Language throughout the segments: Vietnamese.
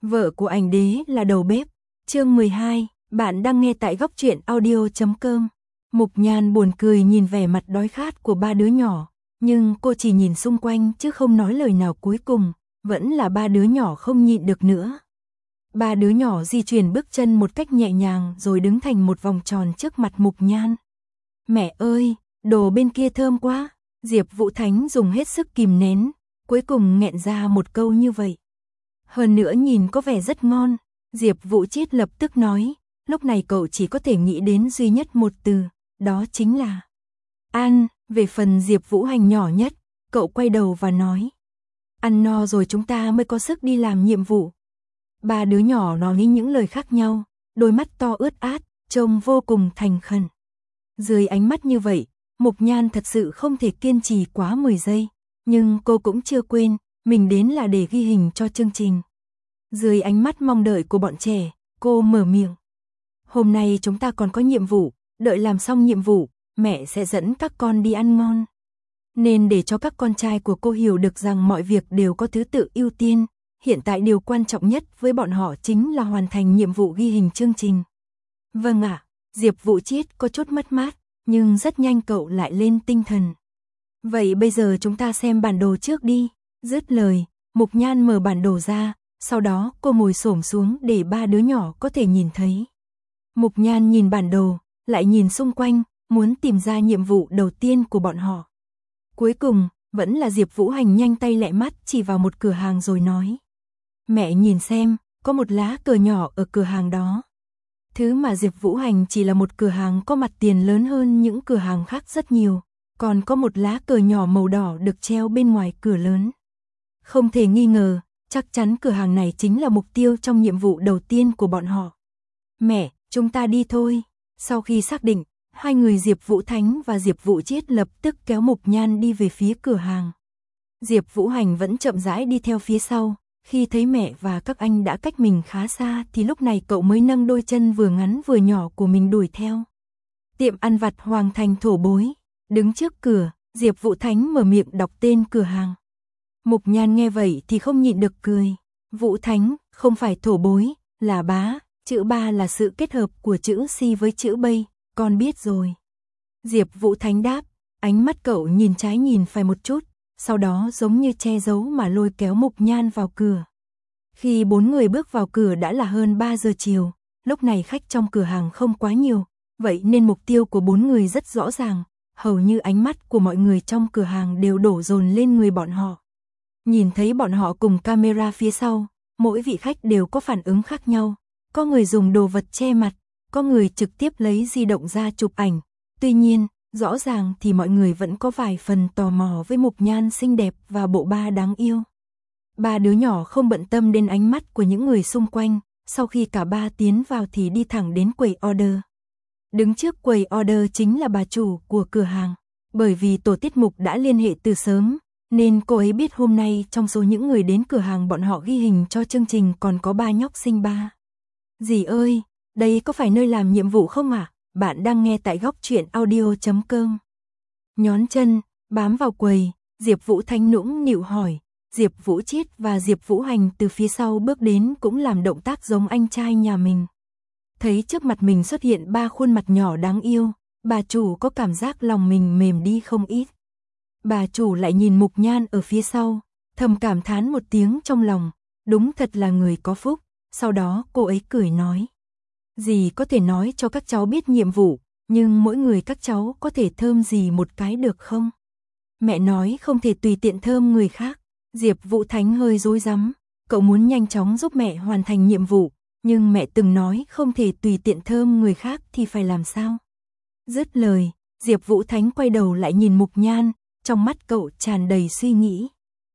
Vợ của ảnh đế là đầu bếp. Chương 12, bạn đang nghe tại góc truyện audio.com. Mục Nhan buồn cười nhìn vẻ mặt đói khát của ba đứa nhỏ, nhưng cô chỉ nhìn xung quanh chứ không nói lời nào. Cuối cùng, vẫn là ba đứa nhỏ không nhịn được nữa. Ba đứa nhỏ di chuyển bước chân một cách nhẹ nhàng rồi đứng thành một vòng tròn trước mặt Mục Nhan. Mẹ ơi, đồ bên kia thơm quá. Diệp Vũ Thánh dùng hết sức kìm nén, cuối cùng nghẹn ra một câu như vậy. Hơn nữa nhìn có vẻ rất ngon, Diệp Vũ Chiết lập tức nói, lúc này cậu chỉ có thể nghĩ đến duy nhất một từ, đó chính là ăn. Về phần Diệp Vũ Hành nhỏ nhất, cậu quay đầu và nói, ăn no rồi chúng ta mới có sức đi làm nhiệm vụ. Ba đứa nhỏ nói những lời khác nhau, đôi mắt to ướt át, trông vô cùng thành khẩn. Dưới ánh mắt như vậy, Mục Nhan thật sự không thể kiên trì quá 10 giây, nhưng cô cũng chưa quên, mình đến là để ghi hình cho chương trình. Dưới ánh mắt mong đợi của bọn trẻ, cô mở miệng. Hôm nay chúng ta còn có nhiệm vụ, đợi làm xong nhiệm vụ, mẹ sẽ dẫn các con đi ăn ngon. Nên để cho các con trai của cô hiểu được rằng mọi việc đều có thứ tự ưu tiên, hiện tại điều quan trọng nhất với bọn họ chính là hoàn thành nhiệm vụ ghi hình chương trình. Vâng ạ, Diệp Vũ Chiết có chút mất mát, nhưng rất nhanh cậu lại lên tinh thần. Vậy bây giờ chúng ta xem bản đồ trước đi. Dứt lời, Mục Nhan mở bản đồ ra, sau đó cô ngồi xổm xuống để ba đứa nhỏ có thể nhìn thấy. Mục Nhan nhìn bản đồ, lại nhìn xung quanh, muốn tìm ra nhiệm vụ đầu tiên của bọn họ. Cuối cùng, vẫn là Diệp Vũ Hành nhanh tay lẹ mắt chỉ vào một cửa hàng rồi nói. Mẹ nhìn xem, có một lá cờ nhỏ ở cửa hàng đó. Thứ mà Diệp Vũ Hành chỉ là một cửa hàng có mặt tiền lớn hơn những cửa hàng khác rất nhiều, còn có một lá cờ nhỏ màu đỏ được treo bên ngoài cửa lớn. Không thể nghi ngờ, chắc chắn cửa hàng này chính là mục tiêu trong nhiệm vụ đầu tiên của bọn họ. Mẹ, chúng ta đi thôi. Sau khi xác định, hai người Diệp Vũ Thánh và Diệp Vũ Chiết lập tức kéo Mục Nhan đi về phía cửa hàng. Diệp Vũ Hành vẫn chậm rãi đi theo phía sau, khi thấy mẹ và các anh đã cách mình khá xa thì lúc này cậu mới nâng đôi chân vừa ngắn vừa nhỏ của mình đuổi theo. Tiệm ăn vặt Hoàng Thành Thổ Bối. Đứng trước cửa, Diệp Vũ Thánh mở miệng đọc tên cửa hàng. Mục Nhan nghe vậy thì không nhịn được cười. Vũ Thánh, không phải thổ bối, là bá, chữ ba là sự kết hợp của chữ si với chữ bây, con biết rồi. Diệp Vũ Thánh đáp, ánh mắt cậu nhìn trái nhìn phải một chút, sau đó giống như che giấu mà lôi kéo Mục Nhan vào cửa. Khi bốn người bước vào cửa đã là hơn 3 giờ chiều, lúc này khách trong cửa hàng không quá nhiều, vậy nên mục tiêu của bốn người rất rõ ràng, hầu như ánh mắt của mọi người trong cửa hàng đều đổ dồn lên người bọn họ. Nhìn thấy bọn họ cùng camera phía sau, mỗi vị khách đều có phản ứng khác nhau, có người dùng đồ vật che mặt, có người trực tiếp lấy di động ra chụp ảnh. Tuy nhiên, rõ ràng thì mọi người vẫn có vài phần tò mò với Mục Nhan xinh đẹp và bộ ba đáng yêu. Ba đứa nhỏ không bận tâm đến ánh mắt của những người xung quanh, sau khi cả ba tiến vào thì đi thẳng đến quầy order. Đứng trước quầy order chính là bà chủ của cửa hàng, bởi vì tổ tiết mục đã liên hệ từ sớm, nên cô ấy biết hôm nay trong số những người đến cửa hàng bọn họ ghi hình cho chương trình còn có ba nhóc xinh ba. Dì ơi, đây có phải nơi làm nhiệm vụ không ạ? Bạn đang nghe tại góc truyện audio.com. Nhón chân, bám vào quầy, Diệp Vũ Thánh nũng nịu hỏi. Diệp Vũ Chiết và Diệp Vũ Hành từ phía sau bước đến cũng làm động tác giống anh trai nhà mình. Thấy trước mặt mình xuất hiện ba khuôn mặt nhỏ đáng yêu, bà chủ có cảm giác lòng mình mềm đi không ít. Bà chủ lại nhìn Mục Nhan ở phía sau, thầm cảm thán một tiếng trong lòng, đúng thật là người có phúc. Sau đó cô ấy cười nói, dì có thể nói cho các cháu biết nhiệm vụ, nhưng mỗi người các cháu có thể thơm dì một cái được không? Mẹ nói không thể tùy tiện thơm người khác. Diệp Vũ Thánh hơi rối rắm, cậu muốn nhanh chóng giúp mẹ hoàn thành nhiệm vụ, nhưng mẹ từng nói không thể tùy tiện thơm người khác thì phải làm sao? Dứt lời, Diệp Vũ Thánh quay đầu lại nhìn Mục Nhan, trong mắt cậu tràn đầy suy nghĩ.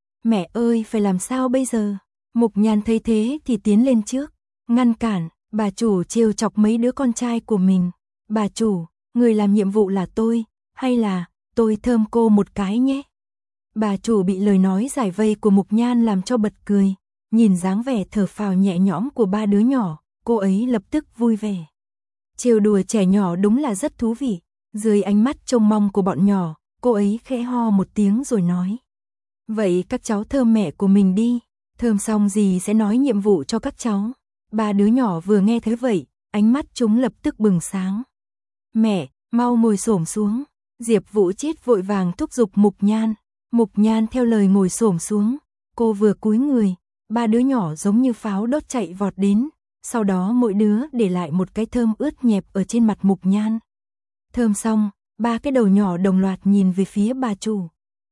Mẹ ơi, phải làm sao bây giờ? Mục Nhan thấy thế thì tiến lên trước, ngăn cản, bà chủ trêu chọc mấy đứa con trai của mình. Bà chủ, người làm nhiệm vụ là tôi, hay là tôi thơm cô một cái nhé? Bà chủ bị lời nói giải vây của Mục Nhan làm cho bật cười, nhìn dáng vẻ thở phào nhẹ nhõm của ba đứa nhỏ, cô ấy lập tức vui vẻ. Trêu đùa trẻ nhỏ đúng là rất thú vị. Dưới ánh mắt trông mong của bọn nhỏ, cô ấy khẽ ho một tiếng rồi nói. Vậy các cháu thơm mẹ của mình đi. Thơm xong dì sẽ nói nhiệm vụ cho các cháu. Ba đứa nhỏ vừa nghe thấy vậy, ánh mắt chúng lập tức bừng sáng. Mẹ, mau ngồi xổm xuống. Diệp Vũ Chiết vội vàng thúc giục Mục Nhan. Mục Nhan theo lời ngồi xổm xuống. Cô vừa cúi người, ba đứa nhỏ giống như pháo đốt chạy vọt đến. Sau đó mỗi đứa để lại một cái thơm ướt nhẹp ở trên mặt Mục Nhan. Thơm xong, ba cái đầu nhỏ đồng loạt nhìn về phía bà chủ.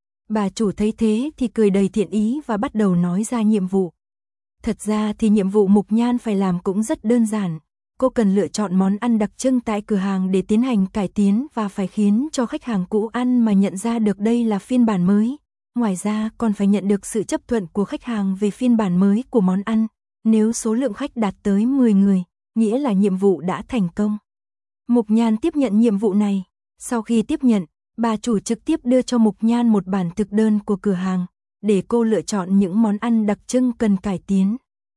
Bà chủ thấy thế thì cười đầy thiện ý và bắt đầu nói ra nhiệm vụ. Thật ra thì nhiệm vụ Mục Nhan phải làm cũng rất đơn giản. Cô cần lựa chọn món ăn đặc trưng tại cửa hàng để tiến hành cải tiến và phải khiến cho khách hàng cũ ăn mà nhận ra được đây là phiên bản mới. Ngoài ra còn phải nhận được sự chấp thuận của khách hàng về phiên bản mới của món ăn. Nếu số lượng khách đạt tới 10 người, nghĩa là nhiệm vụ đã thành công. Mục Nhan tiếp nhận nhiệm vụ này. Sau khi tiếp nhận, bà chủ trực tiếp đưa cho Mục Nhan một bản thực đơn của cửa hàng, để cô lựa chọn những món ăn đặc trưng cần cải tiến.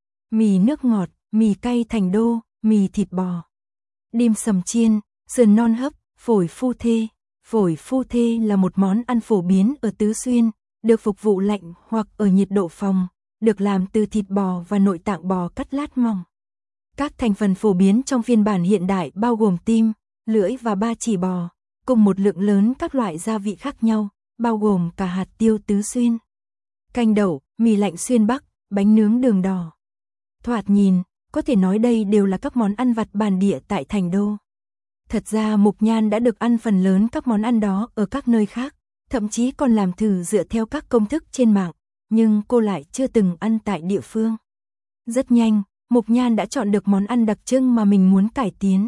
Mì nước ngọt, mì cay Thành Đô, mì thịt bò, dim sầm chiên, sườn non hấp, phổi phu thê. Phổi phu thê là một món ăn phổ biến ở Tứ Xuyên, được phục vụ lạnh hoặc ở nhiệt độ phòng, được làm từ thịt bò và nội tạng bò cắt lát mỏng. Các thành phần phổ biến trong phiên bản hiện đại bao gồm tim, lưỡi và ba chỉ bò, cùng một lượng lớn các loại gia vị khác nhau, bao gồm cả hạt tiêu Tứ Xuyên, canh đậu, mì lạnh xuyên Bắc, bánh nướng đường đỏ. Thoạt nhìn, có thể nói đây đều là các món ăn vặt bản địa tại Thành Đô. Thật ra Mục Nhan đã được ăn phần lớn các món ăn đó ở các nơi khác, thậm chí còn làm thử dựa theo các công thức trên mạng, nhưng cô lại chưa từng ăn tại địa phương. Rất nhanh, Mục Nhan đã chọn được món ăn đặc trưng mà mình muốn cải tiến.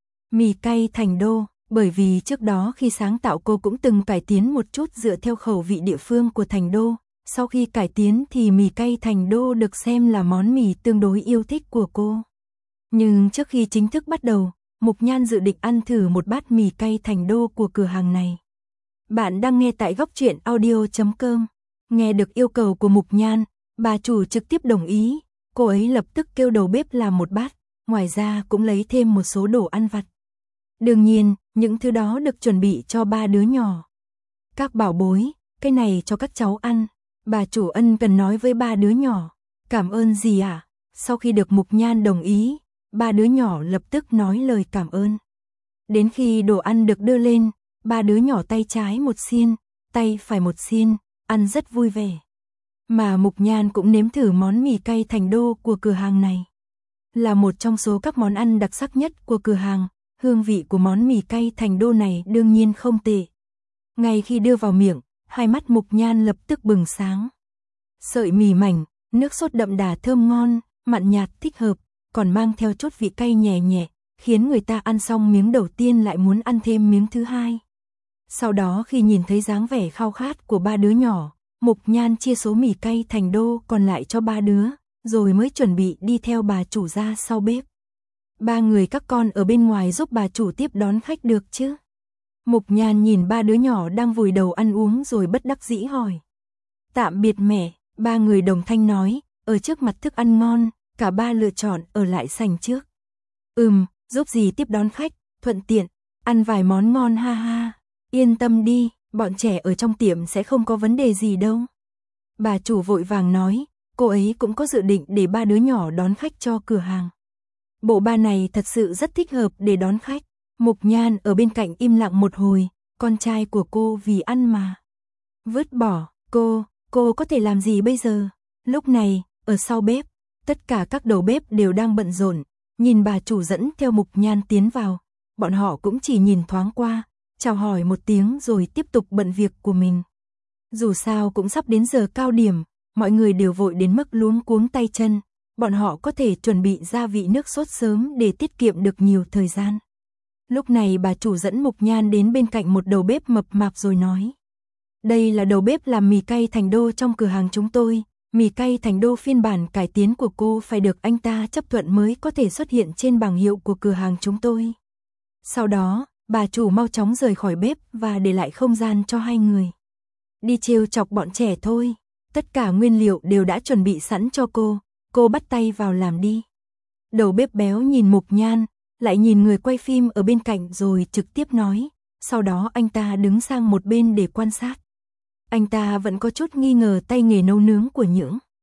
Mì cay Thành Đô, bởi vì trước đó khi sáng tạo cô cũng từng cải tiến một chút dựa theo khẩu vị địa phương của Thành Đô. Sau khi cải tiến thì mì cay Thành Đô được xem là món mì tương đối yêu thích của cô. Nhưng trước khi chính thức bắt đầu, Mục Nhan dự định ăn thử một bát mì cay Thành Đô của cửa hàng này. Bạn đang nghe tại góc truyện audio.com. Nghe được yêu cầu của Mục Nhan, bà chủ trực tiếp đồng ý. Cô ấy lập tức kêu đầu bếp làm một bát, ngoài ra cũng lấy thêm một số đồ ăn vặt. Đương nhiên, những thứ đó được chuẩn bị cho ba đứa nhỏ. Các bảo bối, cái này cho các cháu ăn. Bà chủ ân cần nói với ba đứa nhỏ. Cảm ơn dì ạ. Sau khi được Mục Nhan đồng ý, ba đứa nhỏ lập tức nói lời cảm ơn. Đến khi đồ ăn được đưa lên, ba đứa nhỏ tay trái một xiên, tay phải một xiên, ăn rất vui vẻ. Mà Mục Nhan cũng nếm thử món mì cay Thành Đô của cửa hàng này. Là một trong số các món ăn đặc sắc nhất của cửa hàng, hương vị của món mì cay Thành Đô này đương nhiên không tệ. Ngay khi đưa vào miệng, hai mắt Mục Nhan lập tức bừng sáng. Sợi mì mảnh, nước sốt đậm đà thơm ngon, mặn nhạt thích hợp, còn mang theo chút vị cay nhẹ nhẹ, khiến người ta ăn xong miếng đầu tiên lại muốn ăn thêm miếng thứ hai. Sau đó khi nhìn thấy dáng vẻ khao khát của ba đứa nhỏ, Mục Nhan chia số mì cay Thành Đô còn lại cho ba đứa, rồi mới chuẩn bị đi theo bà chủ ra sau bếp. Ba người các con ở bên ngoài giúp bà chủ tiếp đón khách được chứ? Mục Nhan nhìn ba đứa nhỏ đang vùi đầu ăn uống rồi bất đắc dĩ hỏi. Tạm biệt mẹ, ba người đồng thanh nói, ở trước mặt thức ăn ngon, cả ba lựa chọn ở lại sảnh trước. Giúp dì tiếp đón khách, thuận tiện, ăn vài món ngon ha ha. Yên tâm đi, bọn trẻ ở trong tiệm sẽ không có vấn đề gì đâu. Bà chủ vội vàng nói, cô ấy cũng có dự định để ba đứa nhỏ đón khách cho cửa hàng. Bộ ba này thật sự rất thích hợp để đón khách. Mục Nhan ở bên cạnh im lặng một hồi, con trai của cô vì ăn mà vứt bỏ, cô có thể làm gì bây giờ? Lúc này, ở sau bếp, tất cả các đầu bếp đều đang bận rộn, nhìn bà chủ dẫn theo Mục Nhan tiến vào, bọn họ cũng chỉ nhìn thoáng qua, chào hỏi một tiếng rồi tiếp tục bận việc của mình. Dù sao cũng sắp đến giờ cao điểm, mọi người đều vội đến mức luống cuống tay chân, bọn họ có thể chuẩn bị gia vị nước sốt sớm để tiết kiệm được nhiều thời gian. Lúc này bà chủ dẫn Mục Nhan đến bên cạnh một đầu bếp mập mạp rồi nói. Đây là đầu bếp làm mì cay Thành Đô trong cửa hàng chúng tôi. Mì cay Thành Đô phiên bản cải tiến của cô phải được anh ta chấp thuận mới có thể xuất hiện trên bảng hiệu của cửa hàng chúng tôi. Sau đó, bà chủ mau chóng rời khỏi bếp và để lại không gian cho hai người. Đi trêu chọc bọn trẻ thôi. Tất cả nguyên liệu đều đã chuẩn bị sẵn cho cô bắt tay vào làm đi. Đầu bếp béo nhìn Mục Nhan, lại nhìn người quay phim ở bên cạnh rồi trực tiếp nói, sau đó anh ta đứng sang một bên để quan sát. Anh ta vẫn có chút nghi ngờ tay nghề nấu nướng của những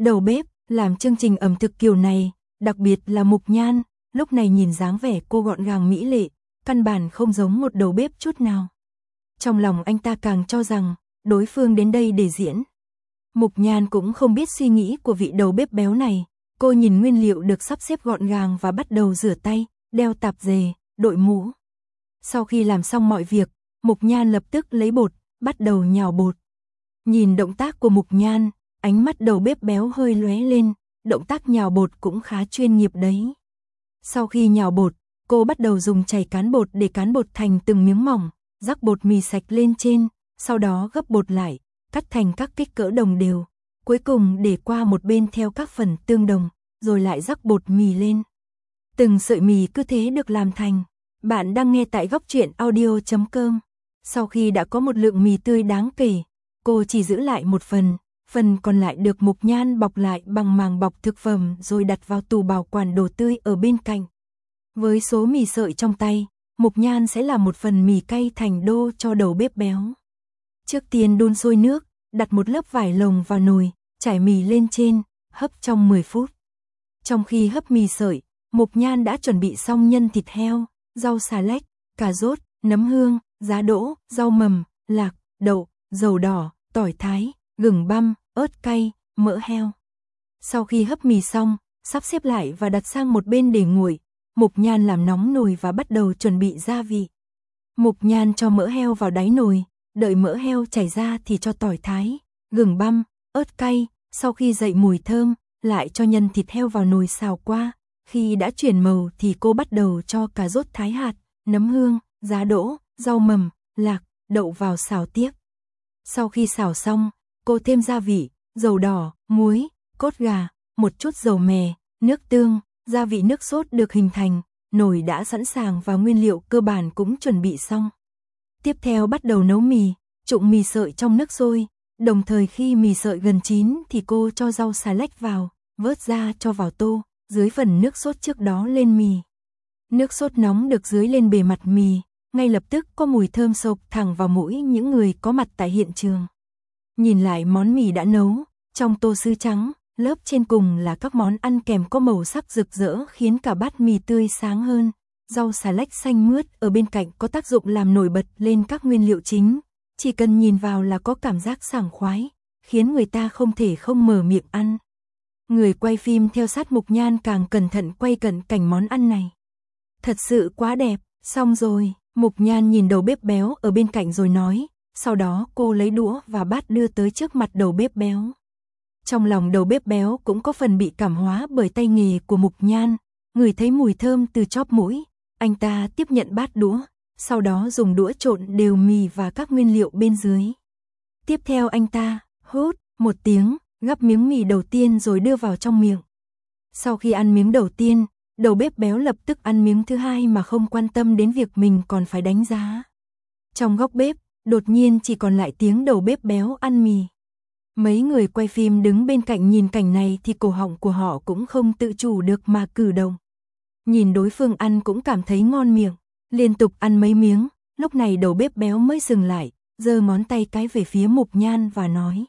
Đầu bếp, làm chương trình ẩm thực kiểu này, đặc biệt là Mục Nhan, lúc này nhìn dáng vẻ cô gọn gàng mỹ lệ, căn bản không giống một đầu bếp chút nào. Trong lòng anh ta càng cho rằng, đối phương đến đây để diễn. Mục Nhan cũng không biết suy nghĩ của vị đầu bếp béo này, cô nhìn nguyên liệu được sắp xếp gọn gàng và bắt đầu rửa tay, đeo tạp dề, đội mũ. Sau khi làm xong mọi việc, Mục Nhan lập tức lấy bột, bắt đầu nhào bột. Nhìn động tác của Mục Nhan, ánh mắt đầu bếp béo hơi lóe lên, động tác nhào bột cũng khá chuyên nghiệp đấy. Sau khi nhào bột, cô bắt đầu dùng chày cán bột để cán bột thành từng miếng mỏng, rắc bột mì sạch lên trên, sau đó gấp bột lại, cắt thành các kích cỡ đồng đều, cuối cùng để qua một bên theo các phần tương đồng, rồi lại rắc bột mì lên. Từng sợi mì cứ thế được làm thành. Bạn đang nghe tại góc truyện audio.com. Sau khi đã có một lượng mì tươi đáng kể, cô chỉ giữ lại một phần còn lại được Mục Nhan bọc lại bằng màng bọc thực phẩm rồi đặt vào tủ bảo quản đồ tươi ở bên cạnh. Với số mì sợi trong tay, Mục Nhan sẽ làm một phần mì cay thành đô cho đầu bếp béo. Trước tiên đun sôi nước, đặt một lớp vải lồng vào nồi, trải mì lên trên, hấp trong 10 phút. Trong khi hấp mì sợi, Mục Nhan đã chuẩn bị xong nhân thịt heo, rau xà lách, cà rốt, nấm hương, giá đỗ, rau mầm, lạc, đậu, dầu đỏ, tỏi thái, gừng băm, ớt cay, mỡ heo. Sau khi hấp mì xong, sắp xếp lại và đặt sang một bên để nguội, Mục Nhan làm nóng nồi và bắt đầu chuẩn bị gia vị. Mục Nhan cho mỡ heo vào đáy nồi, đợi mỡ heo chảy ra thì cho tỏi thái, gừng băm, ớt cay, sau khi dậy mùi thơm, lại cho nhân thịt heo vào nồi xào qua. Khi đã chuyển màu thì cô bắt đầu cho cà rốt thái hạt, nấm hương, giá đỗ, rau mầm, lạc, đậu vào xào tiếp. Sau khi xào xong, cô thêm gia vị, dầu đỏ, muối, cốt gà, một chút dầu mè, nước tương, gia vị nước sốt được hình thành, nồi đã sẵn sàng và nguyên liệu cơ bản cũng chuẩn bị xong. Tiếp theo bắt đầu nấu mì, trụng mì sợi trong nước sôi, đồng thời khi mì sợi gần chín thì cô cho rau xà lách vào, vớt ra cho vào tô, dưới phần nước sốt trước đó lên mì. Nước sốt nóng được dưới lên bề mặt mì, ngay lập tức có mùi thơm xộc thẳng vào mũi những người có mặt tại hiện trường. Nhìn lại món mì đã nấu, trong tô sứ trắng, lớp trên cùng là các món ăn kèm có màu sắc rực rỡ khiến cả bát mì tươi sáng hơn. Rau xà lách xanh mướt ở bên cạnh có tác dụng làm nổi bật lên các nguyên liệu chính, chỉ cần nhìn vào là có cảm giác sảng khoái, khiến người ta không thể không mở miệng ăn. Người quay phim theo sát Mục Nhan càng cẩn thận quay cận cảnh món ăn này. Thật sự quá đẹp, xong rồi, Mục Nhan nhìn đầu bếp béo ở bên cạnh rồi nói, sau đó cô lấy đũa và bát đưa tới trước mặt đầu bếp béo. Trong lòng đầu bếp béo cũng có phần bị cảm hóa bởi tay nghề của Mục Nhan, ngửi thấy mùi thơm từ chóp mũi, anh ta tiếp nhận bát đũa, sau đó dùng đũa trộn đều mì và các nguyên liệu bên dưới. Tiếp theo anh ta, hút, một tiếng, gắp miếng mì đầu tiên rồi đưa vào trong miệng. Sau khi ăn miếng đầu tiên, đầu bếp béo lập tức ăn miếng thứ hai mà không quan tâm đến việc mình còn phải đánh giá. Trong góc bếp, đột nhiên chỉ còn lại tiếng đầu bếp béo ăn mì. Mấy người quay phim đứng bên cạnh nhìn cảnh này thì cổ họng của họ cũng không tự chủ được mà cử động. Nhìn đối phương ăn cũng cảm thấy ngon miệng, liên tục ăn mấy miếng, lúc này đầu bếp béo mới dừng lại, giơ ngón tay cái về phía Mục Nhan và nói.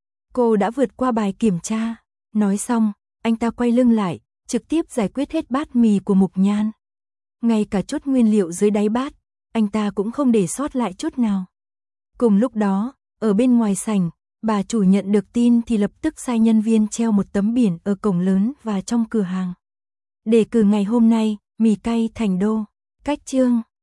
Cô đã vượt qua bài kiểm tra. Nói xong, anh ta quay lưng lại, trực tiếp giải quyết hết bát mì của Mục Nhan. Ngay cả chút nguyên liệu dưới đáy bát, anh ta cũng không để sót lại chút nào. Cùng lúc đó, ở bên ngoài sảnh, bà chủ nhận được tin thì lập tức sai nhân viên treo một tấm biển ở cổng lớn và trong cửa hàng. Đề cử ngày hôm nay, mì cay thành đô. Cách chương